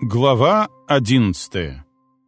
Глава 11.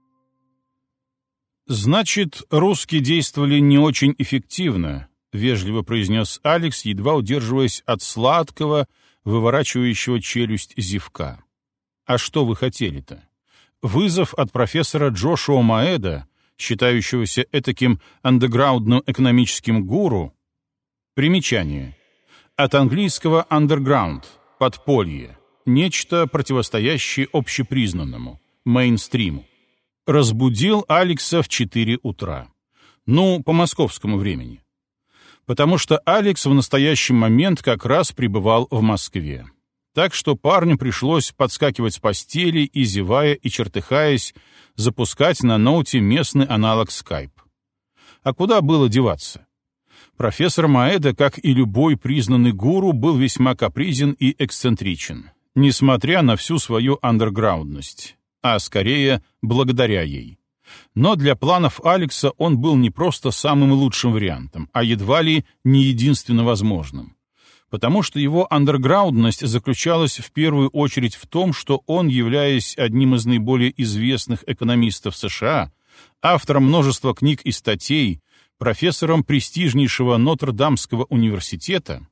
«Значит, русские действовали не очень эффективно», — вежливо произнес Алекс, едва удерживаясь от сладкого, выворачивающего челюсть зевка. «А что вы хотели-то? Вызов от профессора Джошуа Моэда, считающегося этаким андеграундным экономическим гуру?» Примечание. От английского «underground» — подполье. Нечто, противостоящее общепризнанному, мейнстриму. Разбудил Алекса в 4 утра. Ну, по московскому времени. Потому что Алекс в настоящий момент как раз пребывал в Москве. Так что парню пришлось подскакивать с постели и, зевая и чертыхаясь, запускать на ноуте местный аналог Skype. А куда было деваться? Профессор Моэда, как и любой признанный гуру, был весьма капризен и эксцентричен, несмотря на всю свою андерграундность, а скорее благодаря ей. Но для планов Алекса он был не просто самым лучшим вариантом, а едва ли не единственно возможным. Потому что его андерграундность заключалась в первую очередь в том, что он, являясь одним из наиболее известных экономистов США, автором множества книг и статей, профессором престижнейшего Нотр-Дамского университета.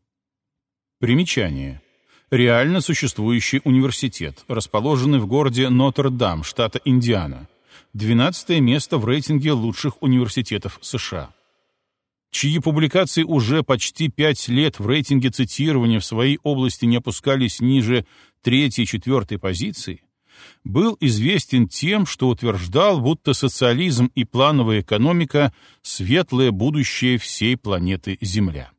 Примечание. Реально существующий университет, расположенный в городе Нотр-Дам, штата Индиана, 12-е место в рейтинге лучших университетов США, чьи публикации уже почти 5 лет в рейтинге цитирования в своей области не опускались ниже 3-4 позиции, был известен тем, что утверждал, будто социализм и плановая экономика — светлое будущее всей планеты Земля.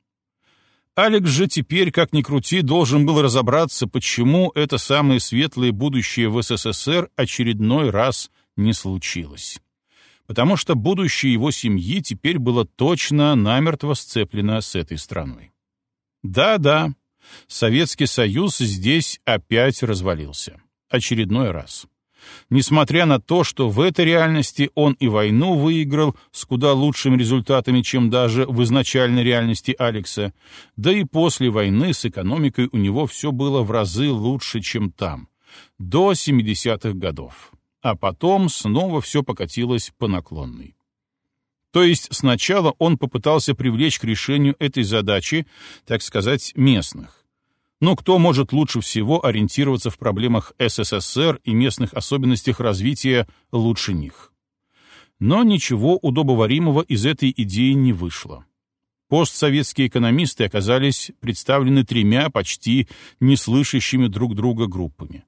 Алекс же теперь, как ни крути, должен был разобраться, почему это самое светлое будущее в СССР очередной раз не случилось. Потому что будущее его семьи теперь было точно намертво сцеплено с этой страной. Да-да, Советский Союз здесь опять развалился. Очередной раз. Несмотря на то, что в этой реальности он и войну выиграл с куда лучшими результатами, чем даже в изначальной реальности Алекса, да и после войны с экономикой у него все было в разы лучше, чем там, до 70-х годов. А потом снова все покатилось по наклонной. То есть сначала он попытался привлечь к решению этой задачи, так сказать, местных. Но кто может лучше всего ориентироваться в проблемах СССР и местных особенностях развития лучше них? Но ничего удобоваримого из этой идеи не вышло. Постсоветские экономисты оказались представлены 3 почти неслышащими друг друга группами.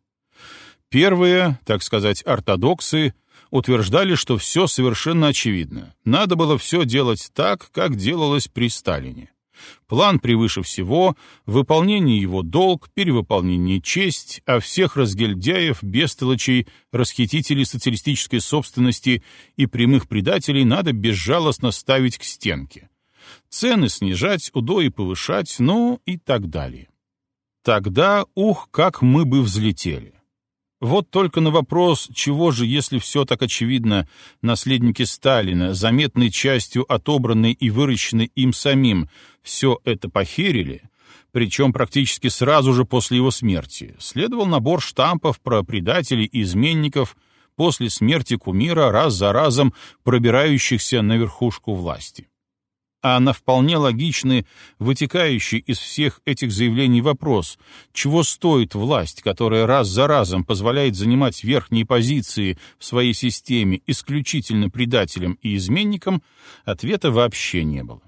Первые, так сказать, ортодоксы, утверждали, что все совершенно очевидно. Надо было все делать так, как делалось при Сталине. План превыше всего, выполнение его долг, перевыполнение честь, а всех разгильдяев, бестолочей, расхитителей социалистической собственности и прямых предателей надо безжалостно ставить к стенке. Цены снижать, удои повышать, ну и так далее. Тогда, как мы бы взлетели. Вот только на вопрос, чего же, если все так очевидно, наследники Сталина, заметной частью отобранной и выращенной им самим, все это похерили, причем практически сразу же после его смерти, следовал набор штампов про предателей и изменников после смерти кумира, раз за разом пробирающихся на верхушку власти. А на вполне логичный, вытекающий из всех этих заявлений вопрос, чего стоит власть, которая раз за разом позволяет занимать верхние позиции в своей системе исключительно предателям и изменникам, ответа вообще не было.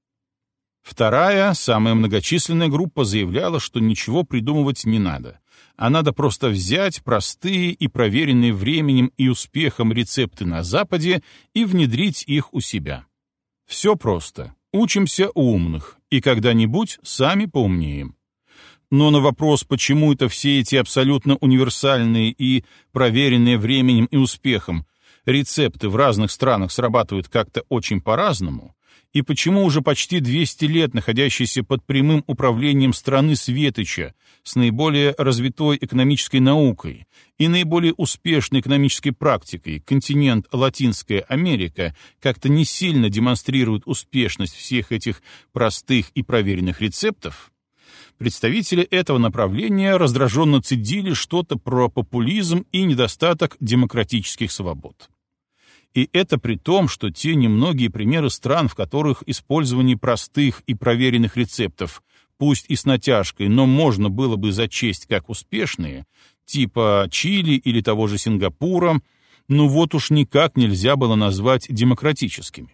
Вторая, самая многочисленная группа заявляла, что ничего придумывать не надо, а надо просто взять простые и проверенные временем и успехом рецепты на Западе и внедрить их у себя. Все просто. Учимся у умных, и когда-нибудь сами поумнеем. Но на вопрос, почему это все эти абсолютно универсальные и проверенные временем и успехом рецепты в разных странах срабатывают как-то очень по-разному, и почему уже почти 200 лет находящийся под прямым управлением страны Светоча с наиболее развитой экономической наукой и наиболее успешной экономической практикой континент Латинская Америка как-то не сильно демонстрирует успешность всех этих простых и проверенных рецептов, Представители этого направления раздраженно цедили что-то про популизм и недостаток демократических свобод. И это при том, что те немногие примеры стран, в которых использование простых и проверенных рецептов, пусть и с натяжкой, но можно было бы зачесть как успешные, типа Чили или того же Сингапура, ну вот уж никак нельзя было назвать демократическими.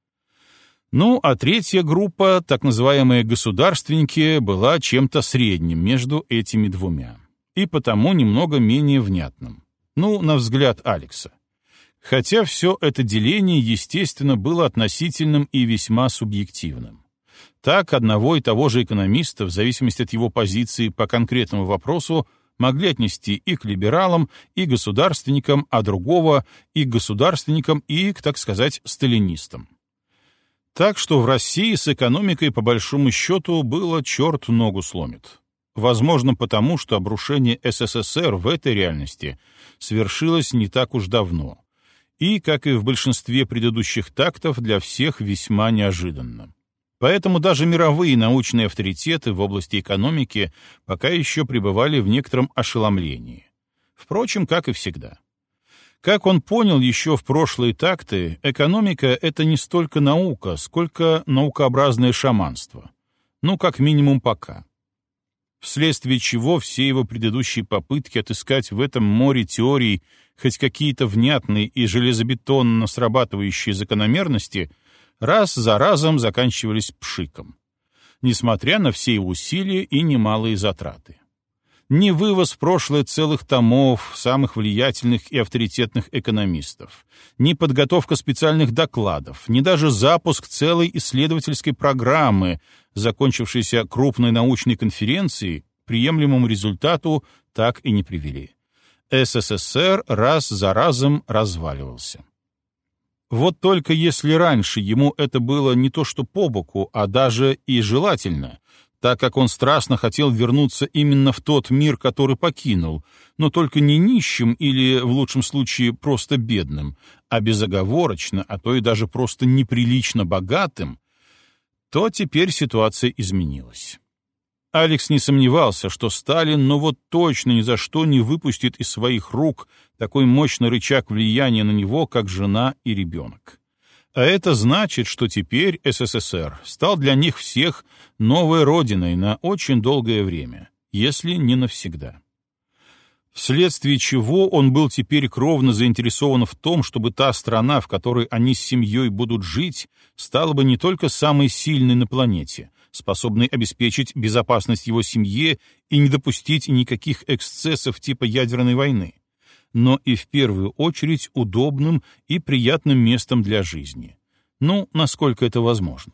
Ну, а третья группа, так называемые государственники, была чем-то средним между этими двумя, и потому немного менее внятным. Ну, на взгляд Алекса. Хотя все это деление, естественно, было относительным и весьма субъективным. Так, одного и того же экономиста, в зависимости от его позиции по конкретному вопросу, могли отнести и к либералам, и к государственникам, а другого и к государственникам, и к, так сказать, сталинистам. Так что в России с экономикой, по большому счету, было черт ногу сломит. Возможно, потому, что обрушение СССР в этой реальности свершилось не так уж давно, и, как и в большинстве предыдущих тактов, для всех весьма неожиданно. Поэтому даже мировые научные авторитеты в области экономики пока еще пребывали в некотором ошеломлении. Впрочем, как и всегда. Как он понял еще в прошлые такты, экономика — это не столько наука, сколько наукообразное шаманство. Ну, как минимум пока. Вследствие чего все его предыдущие попытки отыскать в этом море теорий хоть какие-то внятные и железобетонно срабатывающие закономерности раз за разом заканчивались пшиком, несмотря на все его усилия и немалые затраты. Ни вывоз в прошлое целых томов самых влиятельных и авторитетных экономистов, ни подготовка специальных докладов, ни даже запуск целой исследовательской программы, закончившейся крупной научной конференцией, к приемлемому результату так и не привели. СССР раз за разом разваливался. Вот только если раньше ему это было не то что по боку, а даже и желательно, так как он страстно хотел вернуться именно в тот мир, который покинул, но только не нищим или, в лучшем случае, просто бедным, а безоговорочно, а то и даже просто неприлично богатым, то теперь ситуация изменилась. Алекс не сомневался, что Сталин, ну вот точно ни за что не выпустит из своих рук такой мощный рычаг влияния на него, как жена и ребенок. А это значит, что теперь СССР стал для них всех новой родиной на очень долгое время, если не навсегда. Вследствие чего он был теперь кровно заинтересован в том, чтобы та страна, в которой они с семьей будут жить, стала бы не только самой сильной на планете, способной обеспечить безопасность его семье и не допустить никаких эксцессов типа ядерной войны, но и в первую очередь удобным и приятным местом для жизни. Ну, насколько это возможно.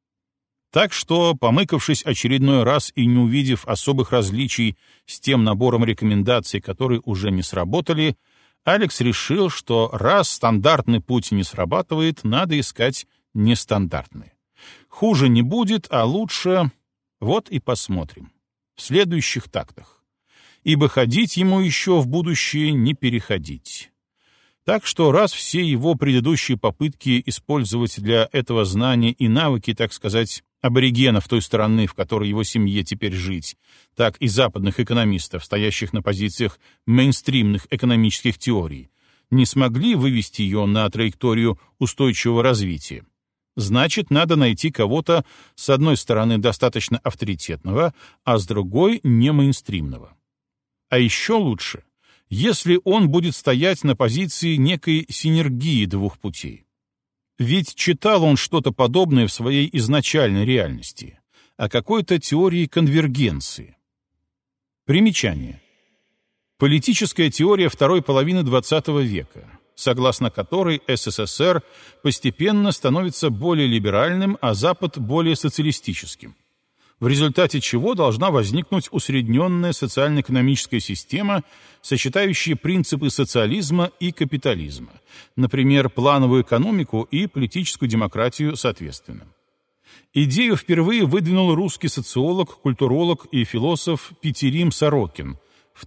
Так что, помыкавшись очередной раз и не увидев особых различий с тем набором рекомендаций, которые уже не сработали, Алекс решил, что раз стандартный путь не срабатывает, надо искать нестандартный. Хуже не будет, а лучше... Вот и посмотрим. В следующих тактах. Ибо ходить ему еще в будущее не переходить. Так что раз все его предыдущие попытки использовать для этого знания и навыки, так сказать, аборигенов той страны, в которой его семье теперь жить, так и западных экономистов, стоящих на позициях мейнстримных экономических теорий, не смогли вывести ее на траекторию устойчивого развития, значит, надо найти кого-то, с одной стороны, достаточно авторитетного, а с другой — не мейнстримного. А еще лучше, если он будет стоять на позиции некой синергии двух путей. Ведь читал он что-то подобное в своей изначальной реальности, о какой-то теории конвергенции. Примечание. Политическая теория второй половины XX века, согласно которой СССР постепенно становится более либеральным, а Запад более социалистическим, в результате чего должна возникнуть усредненная социально-экономическая система, сочетающая принципы социализма и капитализма, например, плановую экономику и политическую демократию соответственно. Идею впервые выдвинул русский социолог, культуролог и философ Петерим Сорокин в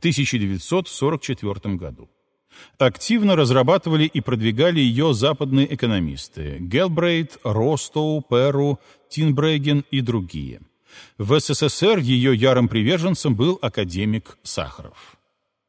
1944 году. Активно разрабатывали и продвигали ее западные экономисты — Гелбрейт, Ростоу, Перу, Тинбреген и другие — В СССР ее ярым приверженцем был академик Сахаров.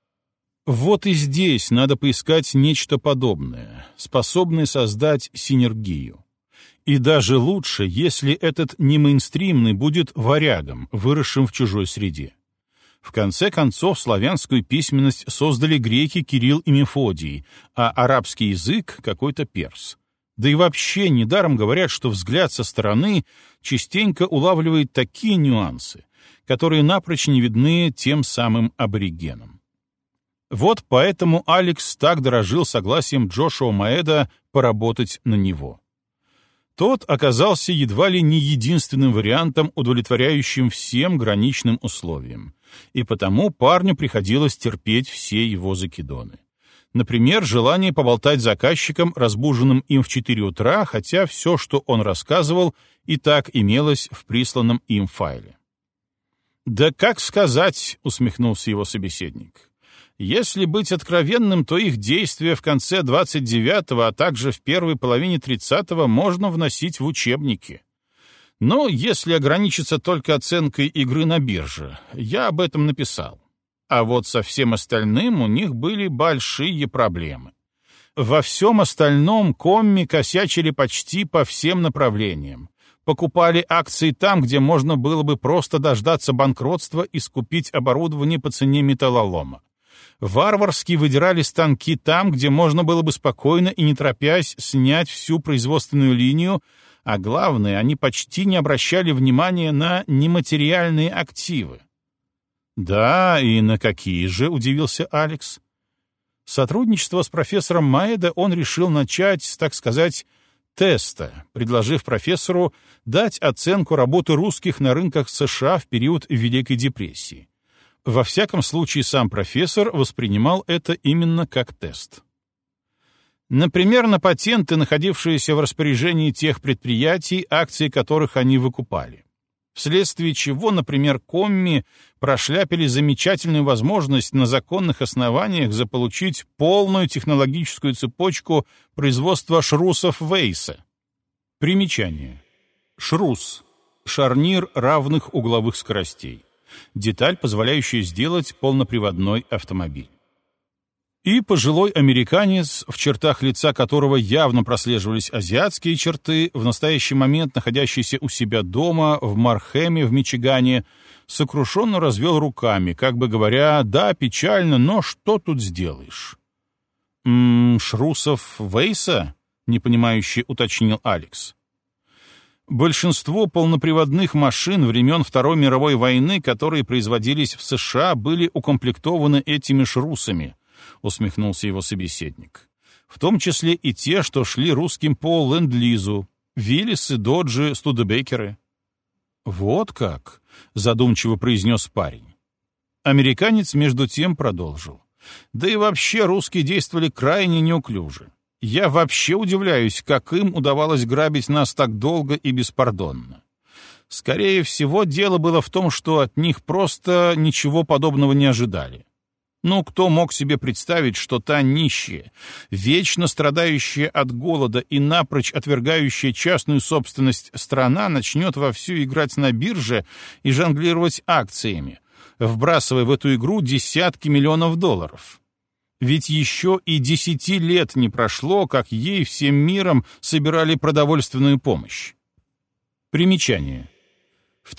Вот и здесь надо поискать нечто подобное, способное создать синергию. И даже лучше, если этот немейнстримный будет варягом, выросшим в чужой среде. В конце концов, славянскую письменность создали греки Кирилл и Мефодий, а арабский язык — какой-то перс. Да и вообще недаром говорят, что взгляд со стороны частенько улавливает такие нюансы, которые напрочь не видны тем самым аборигенам. Вот поэтому Алекс так дорожил согласием Джошуа Моэда поработать на него. Тот оказался едва ли не единственным вариантом, удовлетворяющим всем граничным условиям, и потому парню приходилось терпеть все его закидоны. Например, желание поболтать с заказчиком, разбуженным им в 4 утра, хотя все, что он рассказывал, и так имелось в присланном им файле. «Да как сказать», — усмехнулся его собеседник. «Если быть откровенным, то их действия в конце 29-го, а также в первой половине 30-го можно вносить в учебники. Но если ограничиться только оценкой игры на бирже, я об этом написал. А вот со всем остальным у них были большие проблемы. Во всем остальном комми косячили почти по всем направлениям. Покупали акции там, где можно было бы просто дождаться банкротства и скупить оборудование по цене металлолома. Варварски выдирали станки там, где можно было бы спокойно и не торопясь снять всю производственную линию, а главное, они почти не обращали внимания на нематериальные активы. «Да, и на какие же?» — удивился Алекс. Сотрудничество с профессором Моэда он решил начать с, так сказать, теста, предложив профессору дать оценку работы русских на рынках США в период Великой депрессии. Во всяком случае, сам профессор воспринимал это именно как тест. Например, на патенты, находившиеся в распоряжении тех предприятий, акции которых они выкупали. Вследствие чего, например, комми прошляпили замечательную возможность на законных основаниях заполучить полную технологическую цепочку производства шрусов Вейса. Примечание. Шрус — шарнир равных угловых скоростей. Деталь, позволяющая сделать полноприводной автомобиль. И пожилой американец, в чертах лица которого явно прослеживались азиатские черты, в настоящий момент находящийся у себя дома в Мархэме в Мичигане, сокрушенно развел руками, как бы говоря: «Да, печально, но что тут сделаешь?» «Шрусов Вейса?» — непонимающе уточнил Алекс. Большинство полноприводных машин времен Второй мировой войны, которые производились в США, были укомплектованы этими шрусами, — усмехнулся его собеседник. В том числе и те, что шли русским по ленд-лизу, Виллисы, Доджи, Студебекеры. «Вот как», — задумчиво произнес парень. Американец между тем продолжил. «Да и вообще русские действовали крайне неуклюже. Я вообще удивляюсь, как им удавалось грабить нас так долго и беспардонно. Скорее всего, дело было в том, что от них просто ничего подобного не ожидали. Ну, кто мог себе представить, что та нищая, вечно страдающая от голода и напрочь отвергающая частную собственность страна начнет вовсю играть на бирже и жонглировать акциями, вбрасывая в эту игру десятки миллионов долларов? Ведь еще и 10 лет не прошло, как ей всем миром собирали продовольственную помощь. Примечание. В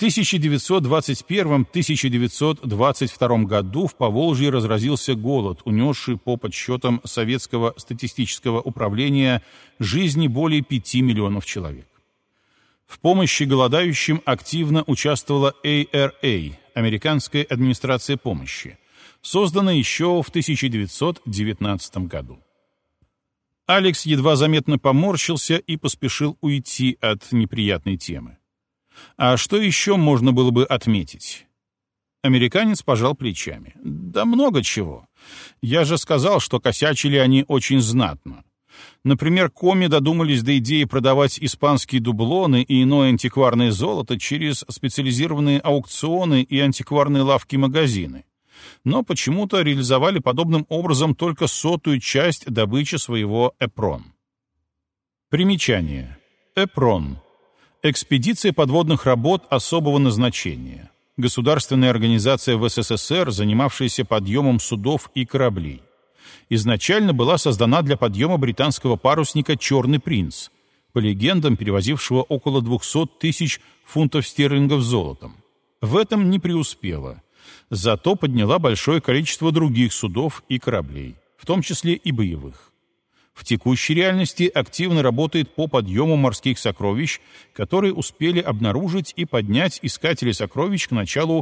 1921-1922 году в Поволжье разразился голод, унесший по подсчетам Советского статистического управления жизни более 5 миллионов человек. В помощи голодающим активно участвовала ARA, Американская администрация помощи, созданная еще в 1919 году. Алекс едва заметно поморщился и поспешил уйти от неприятной темы. А что еще можно было бы отметить? Американец пожал плечами. Да много чего. Я же сказал, что косячили они очень знатно. Например, комми додумались до идеи продавать испанские дублоны и иное антикварное золото через специализированные аукционы и антикварные лавки-магазины. Но почему-то реализовали подобным образом только 100-ую часть добычи своего эпрон. Примечание. Эпрон. Экспедиция подводных работ особого назначения. Государственная организация в СССР, занимавшаяся подъемом судов и кораблей. Изначально была создана для подъема британского парусника «Черный принц», по легендам перевозившего около 200 тысяч фунтов стерлингов золотом. В этом не преуспела. Зато подняла большое количество других судов и кораблей, в том числе и боевых. В текущей реальности активно работает по подъему морских сокровищ, которые успели обнаружить и поднять искатели сокровищ к началу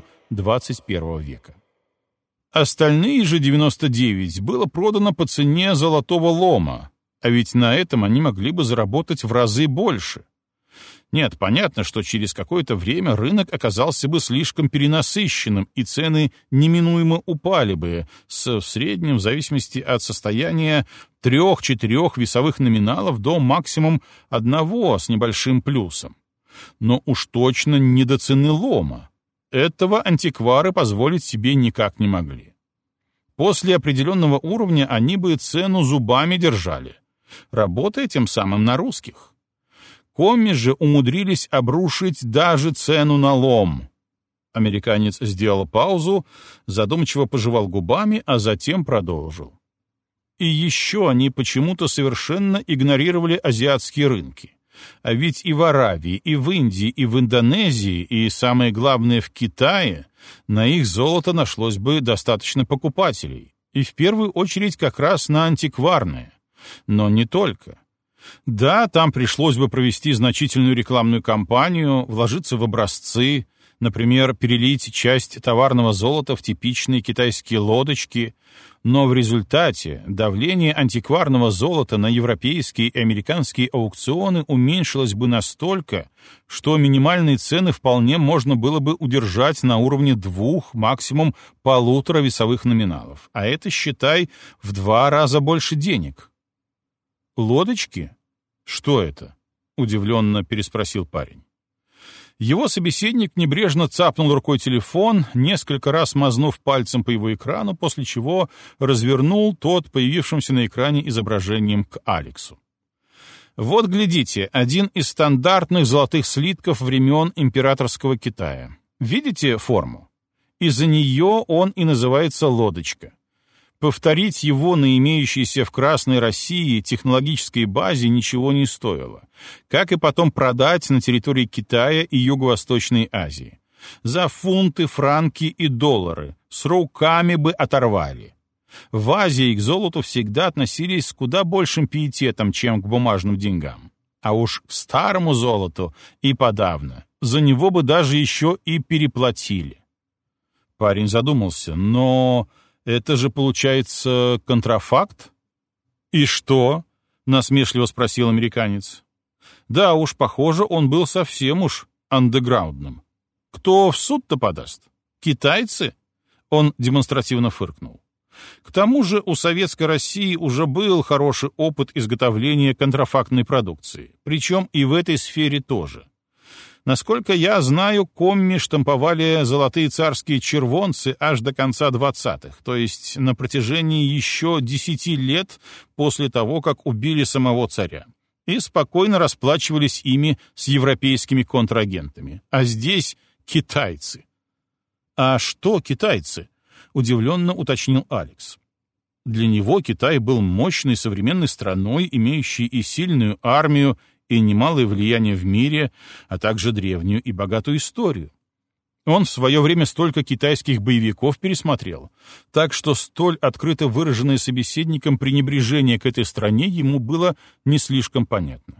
21 века. Остальные же 99 было продано по цене золотого лома, а ведь на этом они могли бы заработать в разы больше. Нет, понятно, что через какое-то время рынок оказался бы слишком перенасыщенным, и цены неминуемо упали бы, в среднем, в зависимости от состояния, 3-4 весовых номиналов до максимум 1 с небольшим плюсом. Но уж точно не до цены лома. Этого антиквары позволить себе никак не могли. После определенного уровня они бы цену зубами держали, работая тем самым на русских. Комми же умудрились обрушить даже цену на лом. Американец сделал паузу, задумчиво пожевал губами, а затем продолжил. И еще они почему-то совершенно игнорировали азиатские рынки. А ведь и в Аравии, и в Индии, и в Индонезии, и, самое главное, в Китае на их золото нашлось бы достаточно покупателей. И в первую очередь как раз на антикварное. Но не только. Да, там пришлось бы провести значительную рекламную кампанию, вложиться в образцы, например, перелить часть товарного золота в типичные китайские лодочки, но в результате давление антикварного золота на европейские и американские аукционы уменьшилось бы настолько, что минимальные цены вполне можно было бы удержать на уровне 2, максимум 1,5 весовых номиналов, а это, считай, в 2 раза больше денег. «Лодочки? Что это?» — удивленно переспросил парень. Его собеседник небрежно цапнул рукой телефон, несколько раз мазнув пальцем по его экрану, после чего развернул тот появившимся на экране изображением к Алексу. Вот, глядите, один из стандартных золотых слитков времен императорского Китая. Видите форму? Из-за нее он и называется лодочка. Повторить его на имеющейся в Красной России технологической базе ничего не стоило, как и потом продать на территории Китая и Юго-Восточной Азии. За фунты, франки и доллары с руками бы оторвали. В Азии к золоту всегда относились с куда большим пиететом, чем к бумажным деньгам. А уж к старому золоту и подавно. За него бы даже еще и переплатили. Парень задумался, но... Это же, получается, контрафакт? И что? Насмешливо спросил американец. Да уж, похоже, он был совсем уж андеграундным. Кто в суд-то подаст? Китайцы? Он демонстративно фыркнул. К тому же у Советской России уже был хороший опыт изготовления контрафактной продукции, причем и в этой сфере тоже. Насколько я знаю, комми штамповали золотые царские червонцы аж до конца 20-х, то есть на протяжении еще 10 лет после того, как убили самого царя, и спокойно расплачивались ими с европейскими контрагентами. А здесь китайцы. «А что китайцы?» — удивленно уточнил Алекс. Для него Китай был мощной современной страной, имеющей и сильную армию, и немалое влияние в мире, а также древнюю и богатую историю. Он в свое время столько китайских боевиков пересмотрел, так что столь открыто выраженное собеседником пренебрежение к этой стране ему было не слишком понятно.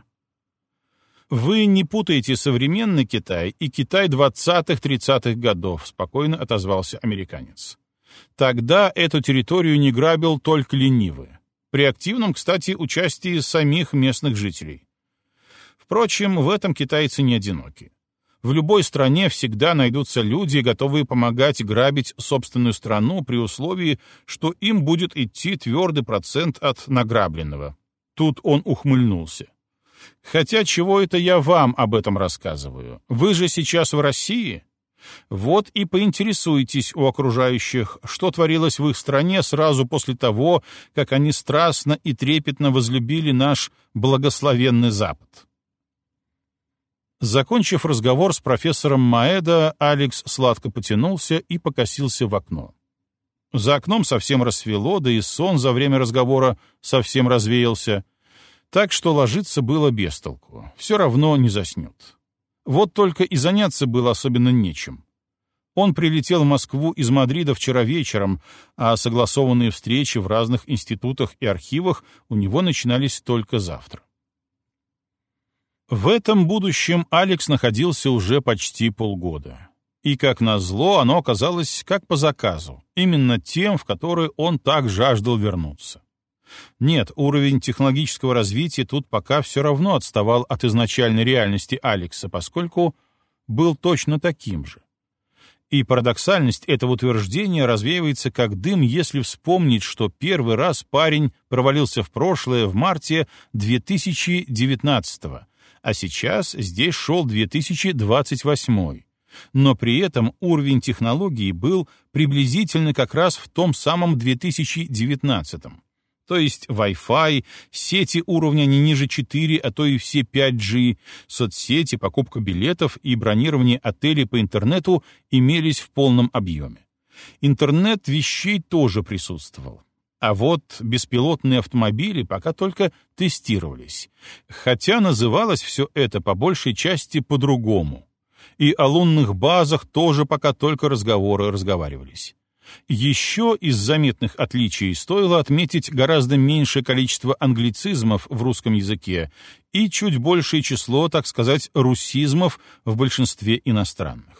«Вы не путаете современный Китай и Китай 20-30-х годов», — спокойно отозвался американец. «Тогда эту территорию не грабил только ленивый, при активном, кстати, участии самих местных жителей. Впрочем, в этом китайцы не одиноки. В любой стране всегда найдутся люди, готовые помогать грабить собственную страну при условии, что им будет идти твердый процент от награбленного». Тут он ухмыльнулся. «Хотя чего это я вам об этом рассказываю? Вы же сейчас в России? Вот и поинтересуйтесь у окружающих, что творилось в их стране сразу после того, как они страстно и трепетно возлюбили наш благословенный Запад». Закончив разговор с профессором Маэдо, Алекс сладко потянулся и покосился в окно. За окном совсем рассвело, да и сон за время разговора совсем развеялся, так что ложиться было без толку, все равно не заснет. Вот только и заняться было особенно нечем. Он прилетел в Москву из Мадрида вчера вечером, а согласованные встречи в разных институтах и архивах у него начинались только завтра. В этом будущем Алекс находился уже почти полгода. И, как назло, оно оказалось как по заказу, именно тем, в который он так жаждал вернуться. Нет, уровень технологического развития тут пока все равно отставал от изначальной реальности Алекса, поскольку был точно таким же. И парадоксальность этого утверждения развеивается как дым, если вспомнить, что первый раз парень провалился в прошлое в марте 2019-го, а сейчас здесь шел 2028. Но при этом уровень технологий был приблизительно как раз в том самом 2019-м. То есть Wi-Fi, сети уровня не ниже 4, а то и все 5G, соцсети, покупка билетов и бронирование отелей по интернету имелись в полном объеме. Интернет вещей тоже присутствовал. А вот беспилотные автомобили пока только тестировались. Хотя называлось все это по большей части по-другому. И о лунных базах тоже пока только разговаривались. Еще из заметных отличий стоило отметить гораздо меньшее количество англицизмов в русском языке и чуть большее число, так сказать, русизмов в большинстве иностранных.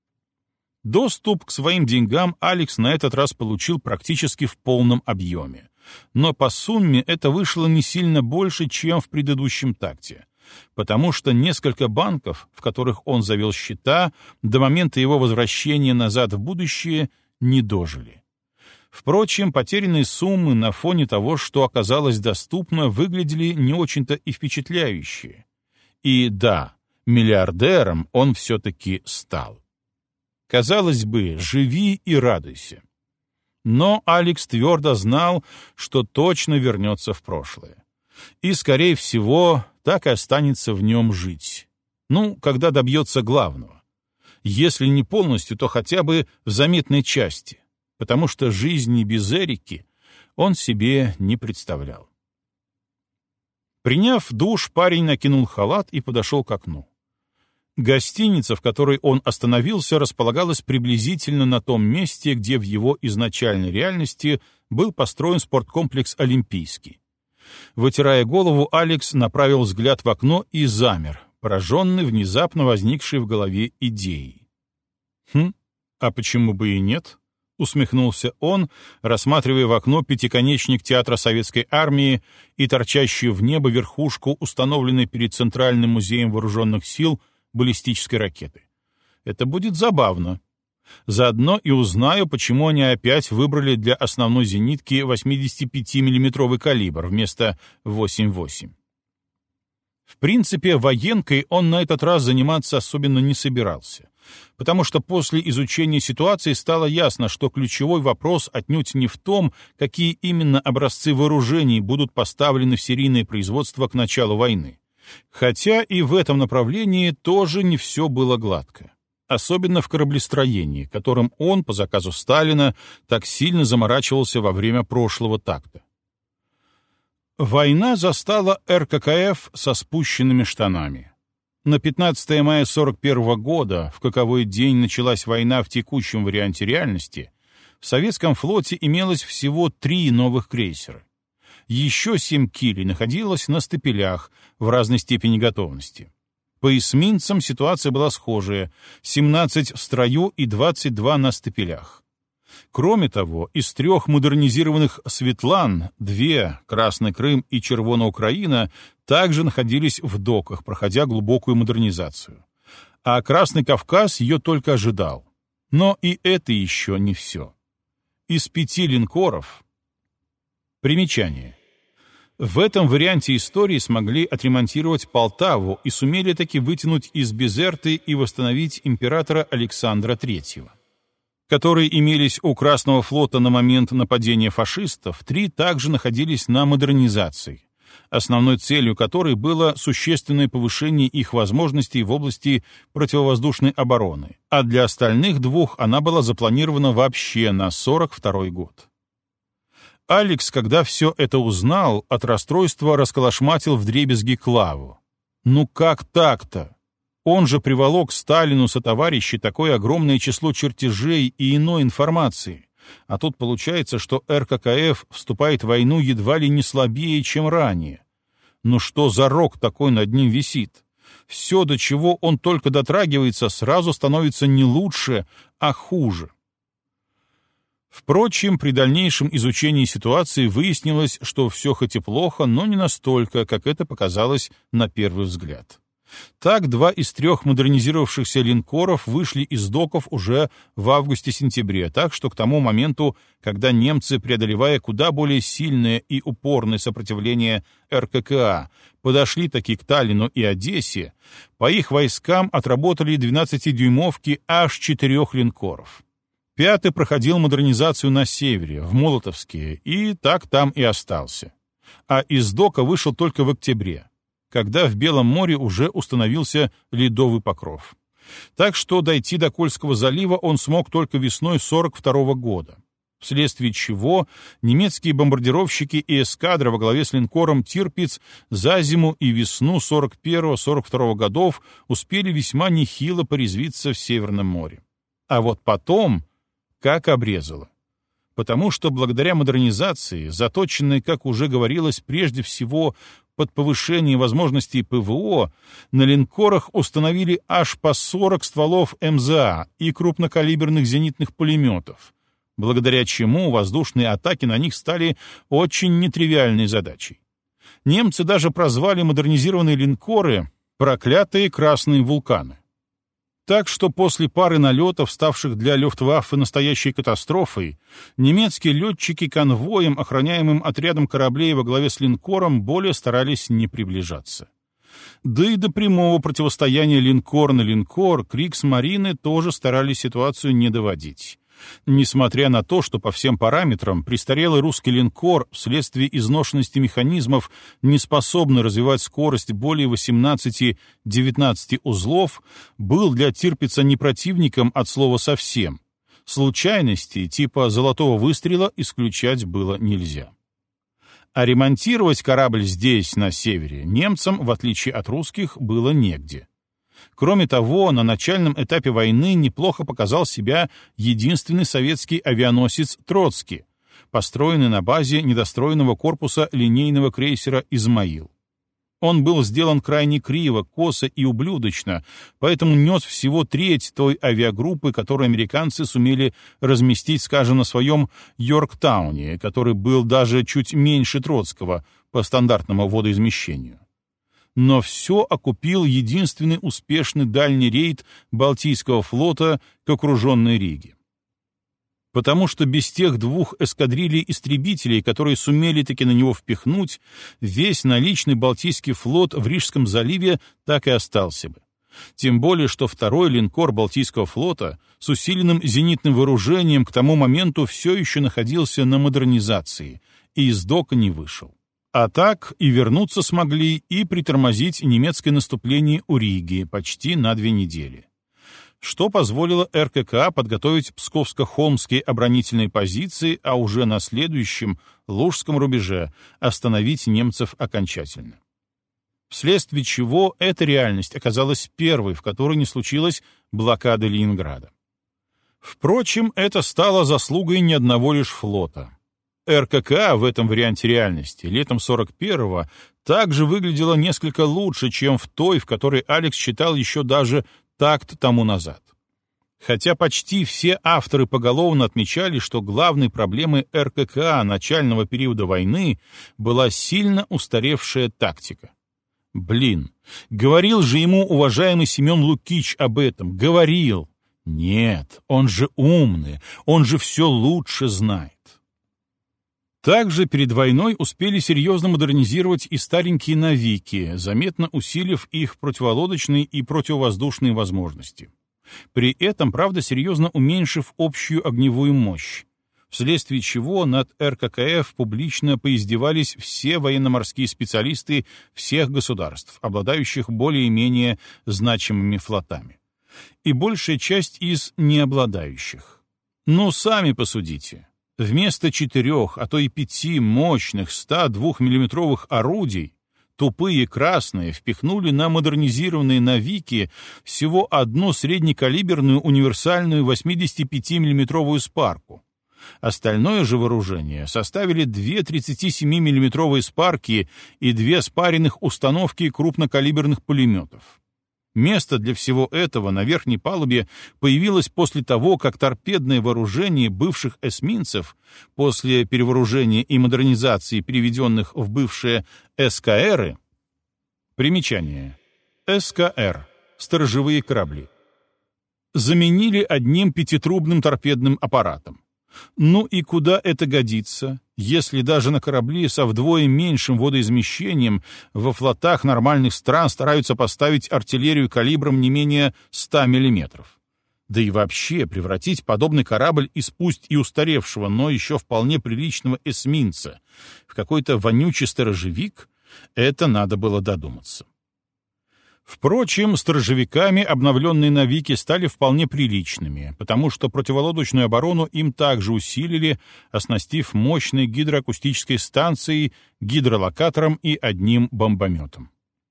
Доступ к своим деньгам Алекс на этот раз получил практически в полном объеме. Но по сумме это вышло не сильно больше, чем в предыдущем такте. Потому что несколько банков, в которых он завел счета, до момента его возвращения назад в будущее не дожили. Впрочем, потерянные суммы на фоне того, что оказалось доступно, выглядели не очень-то и впечатляющие. И да, миллиардером он все-таки стал. Казалось бы, живи и радуйся. Но Алекс твердо знал, что точно вернется в прошлое. И, скорее всего, так и останется в нем жить. Ну, когда добьется главного. Если не полностью, то хотя бы в заметной части, потому что жизни без Эрики он себе не представлял. Приняв душ, парень накинул халат и подошел к окну. Гостиница, в которой он остановился, располагалась приблизительно на том месте, где в его изначальной реальности был построен спорткомплекс «Олимпийский». Вытирая голову, Алекс направил взгляд в окно и замер, пораженный внезапно возникшей в голове идеей. А почему бы и нет?» — усмехнулся он, рассматривая в окно пятиконечник Театра Советской Армии и торчащую в небо верхушку, установленной перед Центральным музеем вооруженных сил, баллистической ракеты. Это будет забавно. Заодно и узнаю, почему они опять выбрали для основной зенитки 85-миллиметровый калибр вместо 8.8. В принципе, военкой он на этот раз заниматься особенно не собирался, потому что после изучения ситуации стало ясно, что ключевой вопрос отнюдь не в том, какие именно образцы вооружений будут поставлены в серийное производство к началу войны. Хотя и в этом направлении тоже не все было гладко. Особенно в кораблестроении, которым он, по заказу Сталина, так сильно заморачивался во время прошлого такта. Война застала РККФ со спущенными штанами. На 15 мая 1941 года, в каковой день началась война в текущем варианте реальности, в советском флоте имелось всего 3 новых крейсера. Еще 7 килей находилось на стапелях в разной степени готовности. По эсминцам ситуация была схожая — 17 в строю и 22 на стапелях. Кроме того, из 3 модернизированных «Светлан» 2, Красный Крым и Червона Украина, также находились в доках, проходя глубокую модернизацию. А Красный Кавказ ее только ожидал. Но и это еще не все. Из 5 линкоров... Примечание. В этом варианте истории смогли отремонтировать Полтаву и сумели таки вытянуть из Безерты и восстановить императора Александра III. Которые имелись у Красного флота на момент нападения фашистов, 3 также находились на модернизации, основной целью которой было существенное повышение их возможностей в области противовоздушной обороны, а для остальных двух она была запланирована вообще на 1942 год. Алекс, когда все это узнал, от расстройства расколошматил вдребезги Клаву. Ну как так-то? Он же приволок Сталину сотоварищи такое огромное число чертежей и иной информации. А тут получается, что РККФ вступает в войну едва ли не слабее, чем ранее. Ну что за рог такой над ним висит? Все, до чего он только дотрагивается, сразу становится не лучше, а хуже. Впрочем, при дальнейшем изучении ситуации выяснилось, что все хоть и плохо, но не настолько, как это показалось на первый взгляд. Так, 2 из 3 модернизировавшихся линкоров вышли из доков уже в августе-сентябре, так что к тому моменту, когда немцы, преодолевая куда более сильное и упорное сопротивление РККА, подошли таки к Таллину и Одессе, по их войскам отработали 12-дюймовки аж 4 линкоров. 5-й проходил модернизацию на севере, в Молотовске, и так там и остался. А из дока вышел только в октябре, когда в Белом море уже установился ледовый покров. Так что дойти до Кольского залива он смог только весной 1942 года, вследствие чего немецкие бомбардировщики и эскадра во главе с линкором «Тирпиц» за зиму и весну 1941-1942 годов успели весьма нехило порезвиться в Северном море. А вот потом как обрезало. Потому что благодаря модернизации, заточенной, как уже говорилось, прежде всего под повышение возможностей ПВО, на линкорах установили аж по 40 стволов МЗА и крупнокалиберных зенитных пулеметов, благодаря чему воздушные атаки на них стали очень нетривиальной задачей. Немцы даже прозвали модернизированные линкоры «проклятые красные вулканы». Так что после пары налетов, ставших для Люфтваффе настоящей катастрофой, немецкие летчики конвоем, охраняемым отрядом кораблей во главе с линкором, более старались не приближаться. Да и до прямого противостояния линкор на линкор Кригсмарины тоже старались ситуацию не доводить. Несмотря на то, что по всем параметрам престарелый русский линкор вследствие изношенности механизмов не способный развивать скорость более 18-19 узлов, был для Тирпица не противником от слова совсем. Случайности типа «золотого выстрела» исключать было нельзя. А ремонтировать корабль здесь, на севере, немцам, в отличие от русских, было негде. Кроме того, на начальном этапе войны неплохо показал себя единственный советский авианосец «Троцкий», построенный на базе недостроенного корпуса линейного крейсера «Измаил». Он был сделан крайне криво, косо и ублюдочно, поэтому нес всего треть той авиагруппы, которую американцы сумели разместить, скажем, на своем Йорктауне, который был даже чуть меньше Троцкого по стандартному водоизмещению. Но все окупил единственный успешный дальний рейд Балтийского флота к окруженной Риге. Потому что без тех 2 эскадрилей истребителей, которые сумели таки на него впихнуть, весь наличный Балтийский флот в Рижском заливе так и остался бы. Тем более, что 2-й линкор Балтийского флота с усиленным зенитным вооружением к тому моменту все еще находился на модернизации и из дока не вышел. А так и вернуться смогли, и притормозить немецкое наступление у Риги почти на 2 недели. Что позволило РККА подготовить псковско-холмские оборонительные позиции, а уже на следующем, Лужском рубеже, остановить немцев окончательно. Вследствие чего эта реальность оказалась первой, в которой не случилась блокада Ленинграда. Впрочем, это стало заслугой не одного лишь флота. РККА в этом варианте реальности летом 41-го также выглядела несколько лучше, чем в той, в которой Алекс читал еще даже такт тому назад. Хотя почти все авторы поголовно отмечали, что главной проблемой РККА начального периода войны была сильно устаревшая тактика. Блин, говорил же ему уважаемый Семен Лукич об этом, говорил. Нет, он же умный, он же все лучше знает. Также перед войной успели серьезно модернизировать и старенькие «Навики», заметно усилив их противолодочные и противовоздушные возможности. При этом, правда, серьезно уменьшив общую огневую мощь. вследствие чего над РККФ публично поиздевались все военно-морские специалисты всех государств, обладающих более-менее значимыми флотами, и большая часть из необладающих. Ну, сами посудите. Вместо 4, а то и 5 мощных 102-миллиметровых орудий тупые красные впихнули на модернизированные «Навики» всего одну среднекалиберную универсальную 85-миллиметровую «Спарку». Остальное же вооружение составили 2 37-миллиметровые «Спарки» и 2 спаренных установки крупнокалиберных пулеметов. Место для всего этого на верхней палубе появилось после того, как торпедное вооружение бывших эсминцев, после перевооружения и модернизации, переведенных в бывшие СКРы, примечание, СКР, сторожевые корабли, заменили одним 5-трубным торпедным аппаратом. Ну и куда это годится, если даже на корабли со вдвое меньшим водоизмещением во флотах нормальных стран стараются поставить артиллерию калибром не менее 100 мм? Да и вообще превратить подобный корабль из пусть и устаревшего, но еще вполне приличного эсминца в какой-то вонючий сторожевик — это надо было додуматься. Впрочем, сторожевиками обновленные «Навики» стали вполне приличными, потому что противолодочную оборону им также усилили, оснастив мощной гидроакустической станцией, гидролокатором и одним бомбометом.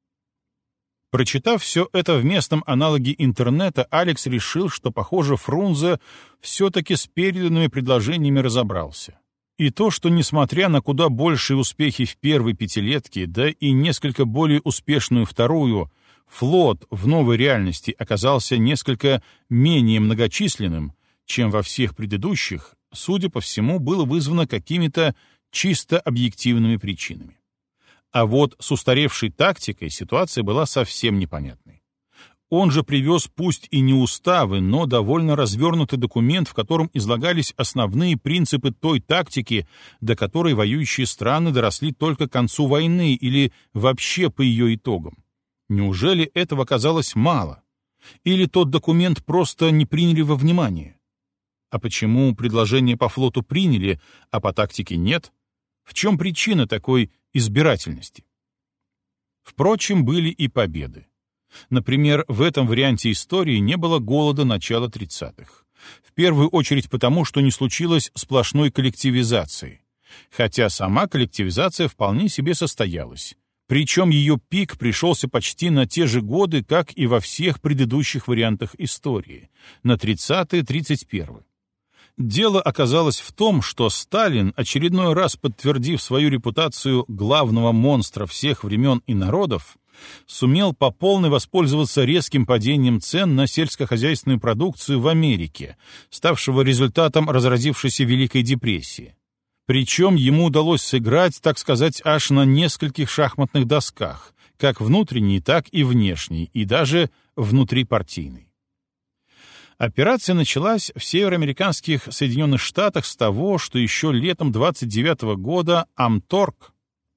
Прочитав все это в местном аналоге интернета, Алекс решил, что, похоже, Фрунзе все-таки с переданными предложениями разобрался. И то, что, несмотря на куда большие успехи в первой пятилетке, да и несколько более успешную вторую, флот в новой реальности оказался несколько менее многочисленным, чем во всех предыдущих, судя по всему, было вызвано какими-то чисто объективными причинами. А вот с устаревшей тактикой ситуация была совсем непонятной. Он же привез пусть и не уставы, но довольно развернутый документ, в котором излагались основные принципы той тактики, до которой воюющие страны доросли только к концу войны или вообще по ее итогам. Неужели этого оказалось мало? Или тот документ просто не приняли во внимание? А почему предложение по флоту приняли, а по тактике нет? В чем причина такой избирательности? Впрочем, были и победы. Например, в этом варианте истории не было голода начала 30-х. В первую очередь потому, что не случилось сплошной коллективизации. Хотя сама коллективизация вполне себе состоялась. Причем ее пик пришелся почти на те же годы, как и во всех предыдущих вариантах истории, на 30-31. Дело оказалось в том, что Сталин, очередной раз подтвердив свою репутацию главного монстра всех времен и народов, сумел по полной воспользоваться резким падением цен на сельскохозяйственную продукцию в Америке, ставшего результатом разразившейся Великой депрессии. Причем ему удалось сыграть, так сказать, аж на нескольких шахматных досках, как внутренней, так и внешней, и даже внутрипартийной. Операция началась в североамериканских Соединенных Штатах с того, что еще летом 29 года Амторг.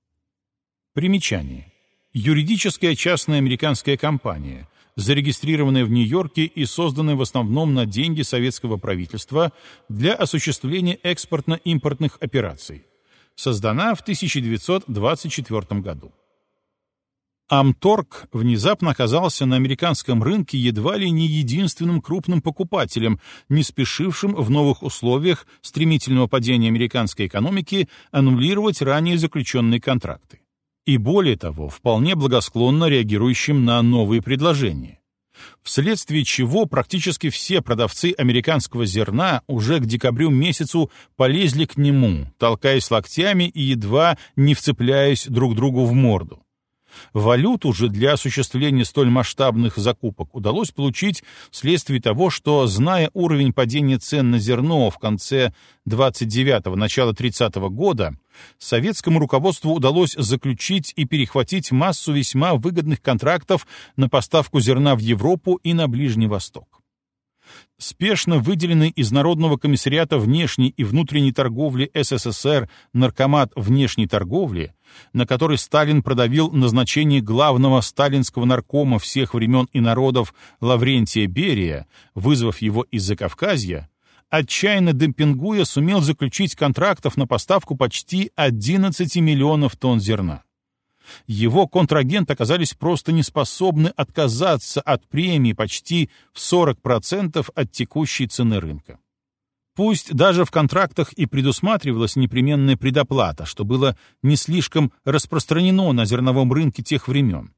Примечание. Юридическая частная американская компания, зарегистрированная в Нью-Йорке и созданная в основном на деньги советского правительства для осуществления экспортно-импортных операций, создана в 1924 году. Амторг внезапно оказался на американском рынке едва ли не единственным крупным покупателем, не спешившим в новых условиях стремительного падения американской экономики аннулировать ранее заключенные контракты. И более того, вполне благосклонно реагирующим на новые предложения. Вследствие чего практически все продавцы американского зерна уже к декабрю месяцу полезли к нему, толкаясь локтями и едва не вцепляясь друг другу в морду. Валюту же для осуществления столь масштабных закупок удалось получить вследствие того, что, зная уровень падения цен на зерно в конце 29-го, начала 30-го года, советскому руководству удалось заключить и перехватить массу весьма выгодных контрактов на поставку зерна в Европу и на Ближний Восток. Спешно выделенный из Народного комиссариата внешней и внутренней торговли СССР Наркомат внешней торговли, на который Сталин продавил назначение главного сталинского наркома всех времен и народов Лаврентия Берия, вызвав его из Закавказья, отчаянно демпингуя, сумел заключить контрактов на поставку почти 11 миллионов тонн зерна. Его контрагенты оказались просто не способны отказаться от премии почти в 40% от текущей цены рынка. Пусть даже в контрактах и предусматривалась непременная предоплата, что было не слишком распространено на зерновом рынке тех времен.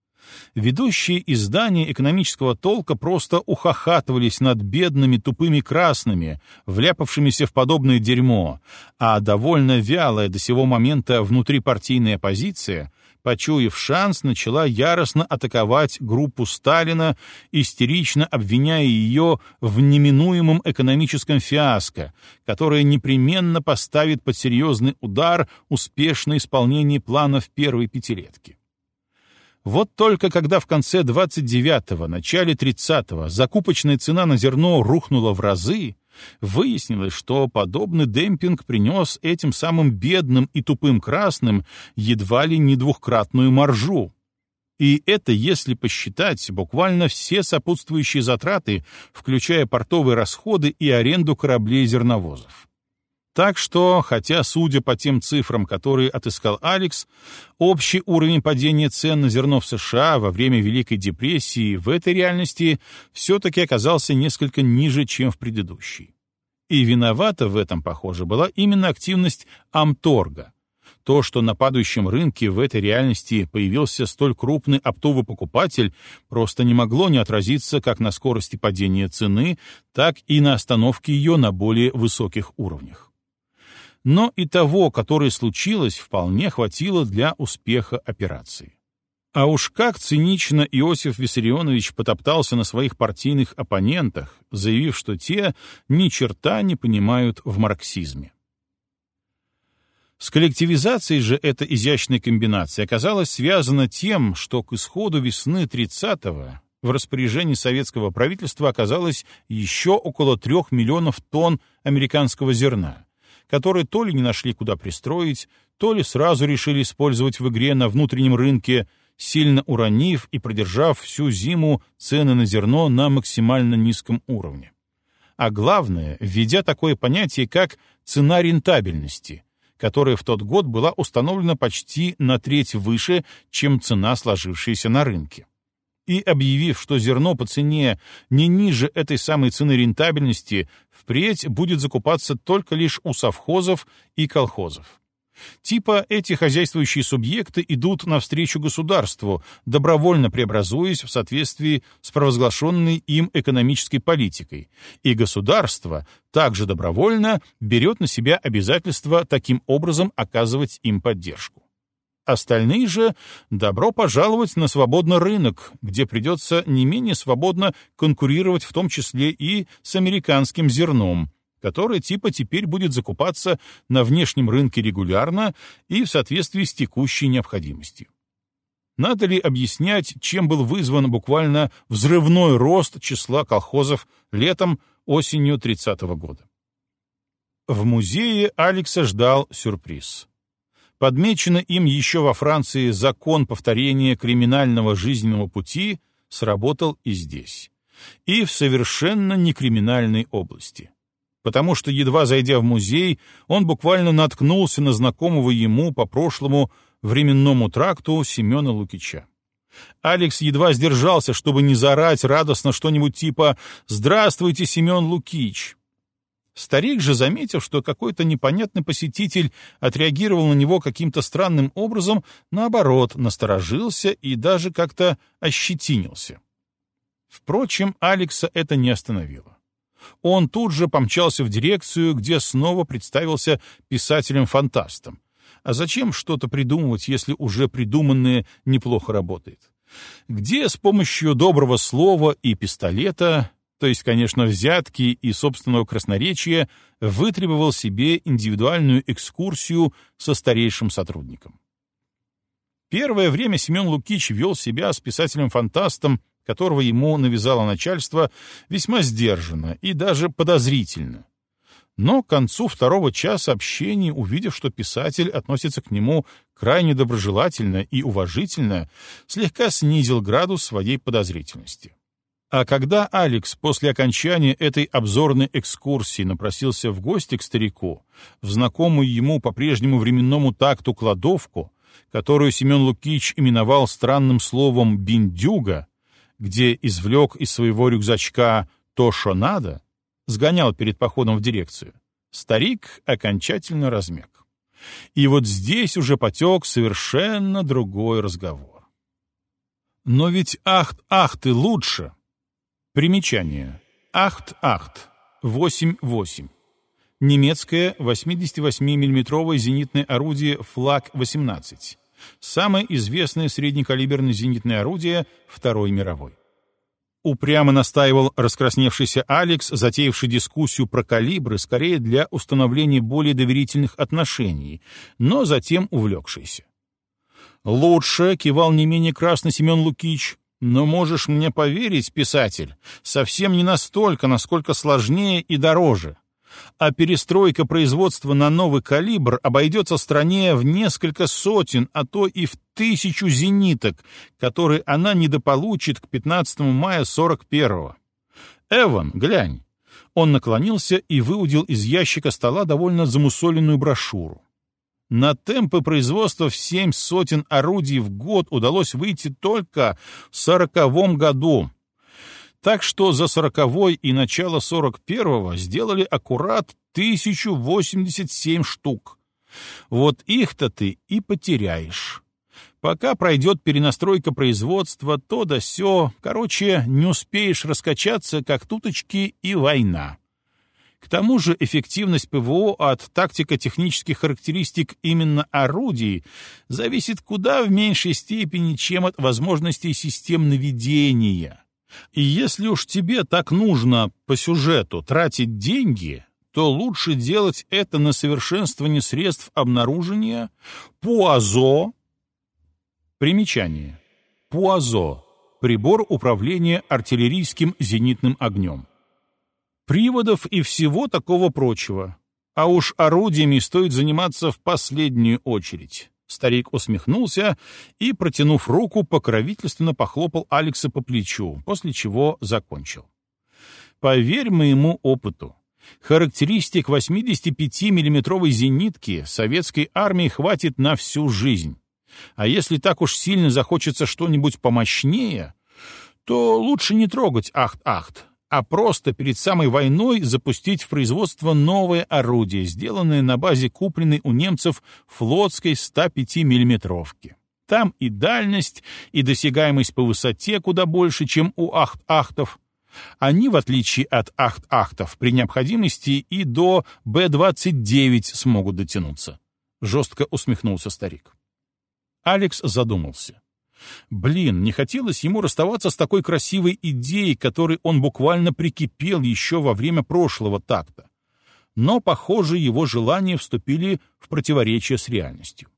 Ведущие издания экономического толка просто ухахатывались над бедными тупыми красными, вляпавшимися в подобное дерьмо, а довольно вялая до сего момента внутрипартийная оппозиция, почуяв шанс, начала яростно атаковать группу Сталина, истерично обвиняя ее в неминуемом экономическом фиаско, которое непременно поставит под серьезный удар успешное исполнение планов первой пятилетки. Вот только когда в конце 29-го, начале 30-го закупочная цена на зерно рухнула в разы, выяснилось, что подобный демпинг принес этим самым бедным и тупым красным едва ли не двухкратную маржу. И это если посчитать буквально все сопутствующие затраты, включая портовые расходы и аренду кораблей-зерновозов. Так что, хотя, судя по тем цифрам, которые отыскал Алекс, общий уровень падения цен на зерно в США во время Великой депрессии в этой реальности все-таки оказался несколько ниже, чем в предыдущей. И виновата в этом, похоже, была именно активность Амторга. То, что на падающем рынке в этой реальности появился столь крупный оптовый покупатель, просто не могло не отразиться как на скорости падения цены, так и на остановке ее на более высоких уровнях. Но и того, которое случилось, вполне хватило для успеха операции. А уж как цинично Иосиф Виссарионович потоптался на своих партийных оппонентах, заявив, что те ни черта не понимают в марксизме. С коллективизацией же эта изящная комбинация оказалась связана тем, что к исходу весны 30-го в распоряжении советского правительства оказалось еще около 3 миллионов тонн американского зерна, которые то ли не нашли, куда пристроить, то ли сразу решили использовать в игре на внутреннем рынке, сильно уронив и продержав всю зиму цены на зерно на максимально низком уровне. А главное, введя такое понятие, как цена рентабельности, которая в тот год была установлена почти на треть выше, чем цена, сложившаяся на рынке. И объявив, что зерно по цене не ниже этой самой цены рентабельности, впредь будет закупаться только лишь у совхозов и колхозов. Типа эти хозяйствующие субъекты идут навстречу государству, добровольно преобразуясь в соответствии с провозглашенной им экономической политикой, и государство также добровольно берет на себя обязательство таким образом оказывать им поддержку. Остальные же добро пожаловать на свободный рынок, где придется не менее свободно конкурировать в том числе и с американским зерном, которое типа теперь будет закупаться на внешнем рынке регулярно и в соответствии с текущей необходимостью. Надо ли объяснять, чем был вызван буквально взрывной рост числа колхозов летом-осенью 30-го года? В музее Алекса ждал сюрприз. Подмеченный им еще во Франции закон повторения криминального жизненного пути сработал и здесь. И в совершенно некриминальной области. Потому что, едва зайдя в музей, он буквально наткнулся на знакомого ему по прошлому временному тракту Семена Лукича. Алекс едва сдержался, чтобы не заорать радостно что-нибудь типа «Здравствуйте, Семен Лукич!». Старик же, заметив, что какой-то непонятный посетитель отреагировал на него каким-то странным образом, наоборот, насторожился и даже как-то ощетинился. Впрочем, Алекса это не остановило. Он тут же помчался в дирекцию, где снова представился писателем-фантастом. А зачем что-то придумывать, если уже придуманное неплохо работает? Где с помощью доброго слова и пистолета, то есть, конечно, взятки и собственного красноречия, вытребовал себе индивидуальную экскурсию со старейшим сотрудником. Первое время Семен Лукич вел себя с писателем-фантастом, которого ему навязало начальство, весьма сдержанно и даже подозрительно. Но к концу второго часа общения, увидев, что писатель относится к нему крайне доброжелательно и уважительно, слегка снизил градус своей подозрительности. А когда Алекс после окончания этой обзорной экскурсии напросился в гости к старику, в знакомую ему по прежнему временному такту кладовку, которую Семен Лукич именовал странным словом «биндюга», где извлек из своего рюкзачка то, что надо, сгонял перед походом в дирекцию, старик окончательно размяк. И вот здесь уже потек совершенно другой разговор. Но ведь ахт-ахты лучше. Примечание. Ахт-ахт. 8-8. Немецкое 88 миллиметровое зенитное орудие «Флаг-18». Самое известное среднекалиберное зенитное орудие Второй мировой. Упрямо настаивал раскрасневшийся Алекс, затеявший дискуссию про калибры скорее для установления более доверительных отношений, но затем увлекшийся. «Лучше», — кивал не менее красно Семен Лукич, — «но можешь мне поверить, писатель, совсем не настолько, насколько сложнее и дороже. А перестройка производства на новый калибр обойдется стране в несколько сотен, а то и в 1000 зениток, которые она недополучит к 15 мая 41-го. Эван, глянь». Он наклонился и выудил из ящика стола довольно замусоленную брошюру. На темпы производства в 7 сотен орудий в год удалось выйти только в 40-м году. Так что за 40-й и начало 41-го сделали аккурат 1087 штук. Вот их-то ты и потеряешь. Пока пройдет перенастройка производства, то да сё, короче, не успеешь раскачаться, как туточки, и война. К тому же эффективность ПВО от тактико-технических характеристик именно орудий зависит куда в меньшей степени, чем от возможностей систем наведения. И если уж тебе так нужно по сюжету тратить деньги, то лучше делать это на совершенствование средств обнаружения, ПУАЗО. Примечание. ПУАЗО — прибор управления артиллерийским зенитным огнем. Приводов и всего такого прочего. А уж орудиями стоит заниматься в последнюю очередь. Старик усмехнулся и, протянув руку, покровительственно похлопал Алекса по плечу, после чего закончил. Поверь моему опыту, характеристик 85-миллиметровой зенитки советской армии хватит на всю жизнь. А если так уж сильно захочется что-нибудь помощнее, то лучше не трогать ахт-ахт, а просто перед самой войной запустить в производство новое орудие, сделанное на базе купленной у немцев флотской 105-миллиметровки. Там и дальность, и досягаемость по высоте куда больше, чем у ахт-ахтов. Они, в отличие от ахт-ахтов, при необходимости и до Б-29 смогут дотянуться. Жестко усмехнулся старик. Алекс задумался. Блин, не хотелось ему расставаться с такой красивой идеей, к которой он буквально прикипел еще во время прошлого такта. Но, похоже, его желания вступили в противоречие с реальностью.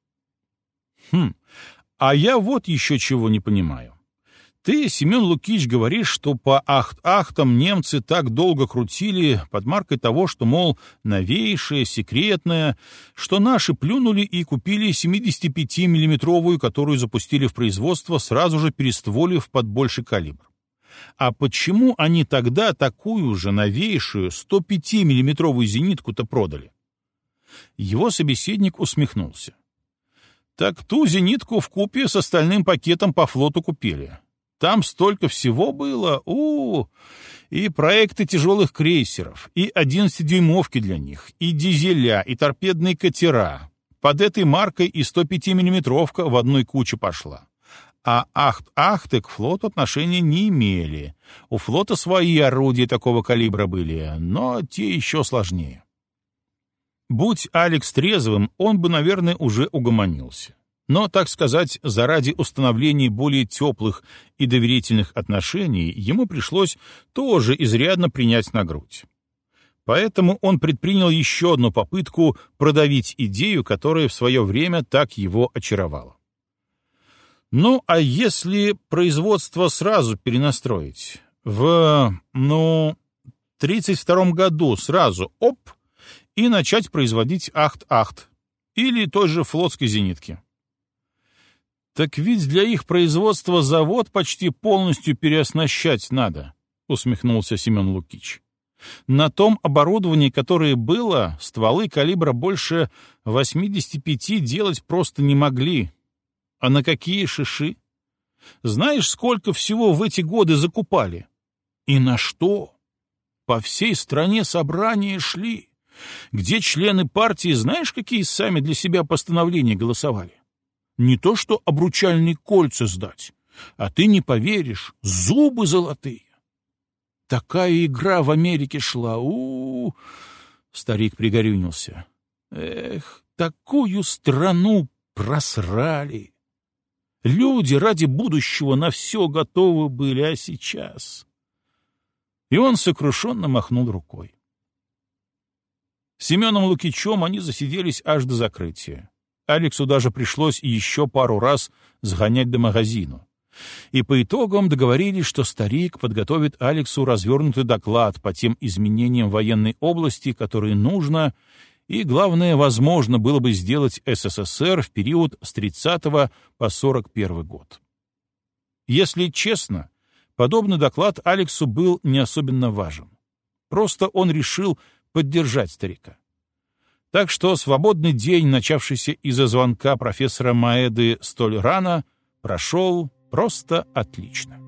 А я вот еще чего не понимаю. Ты, Семен Лукич, говоришь, что по ахт-ахтам немцы так долго крутили под маркой того, что, мол, новейшее, секретное, что наши плюнули и купили 75-миллиметровую, которую запустили в производство, сразу же перестволив под больший калибр. А почему они тогда такую же новейшую 105-миллиметровую зенитку-то продали? Его собеседник усмехнулся. Так ту зенитку вкупе с остальным пакетом по флоту купили. Там столько всего было, и проекты тяжелых крейсеров, и 11-дюймовки для них, и дизеля, и торпедные катера. Под этой маркой и 105-миллиметровка в одной куче пошла. А ахт-ахты к флоту отношения не имели. У флота свои орудия такого калибра были, но те еще сложнее. Будь Алекс трезвым, он бы, наверное, уже угомонился. Но, так сказать, заради установления более теплых и доверительных отношений ему пришлось тоже изрядно принять на грудь. Поэтому он предпринял еще одну попытку продавить идею, которая в свое время так его очаровала. Ну, а если производство сразу перенастроить? В 32-м году сразу, и начать производить ахт-ахт или той же флотской зенитки. Так ведь для их производства завод почти полностью переоснащать надо, — усмехнулся Семен Лукич. «На том оборудовании, которое было, стволы калибра больше 85 делать просто не могли. А на какие шиши? Знаешь, сколько всего в эти годы закупали? И на что? По всей стране собрания шли, где члены партии, знаешь, какие сами для себя постановления голосовали? Не то что обручальные кольца сдать, а ты не поверишь, зубы золотые. Такая игра в Америке шла. Старик пригорюнился. Эх, такую страну просрали. Люди ради будущего на все готовы были, а сейчас... И он сокрушенно махнул рукой. С Семеном Лукичем они засиделись аж до закрытия. Алексу даже пришлось еще пару раз сгонять до магазина. И по итогам договорились, что старик подготовит Алексу развернутый доклад по тем изменениям в военной области, которые нужно и, главное, возможно было бы сделать СССР в период с 30 по 41 год. Если честно, подобный доклад Алексу был не особенно важен. Просто он решил поддержать старика. Так что свободный день, начавшийся из-за звонка профессора Маэды столь рано, прошел просто отлично.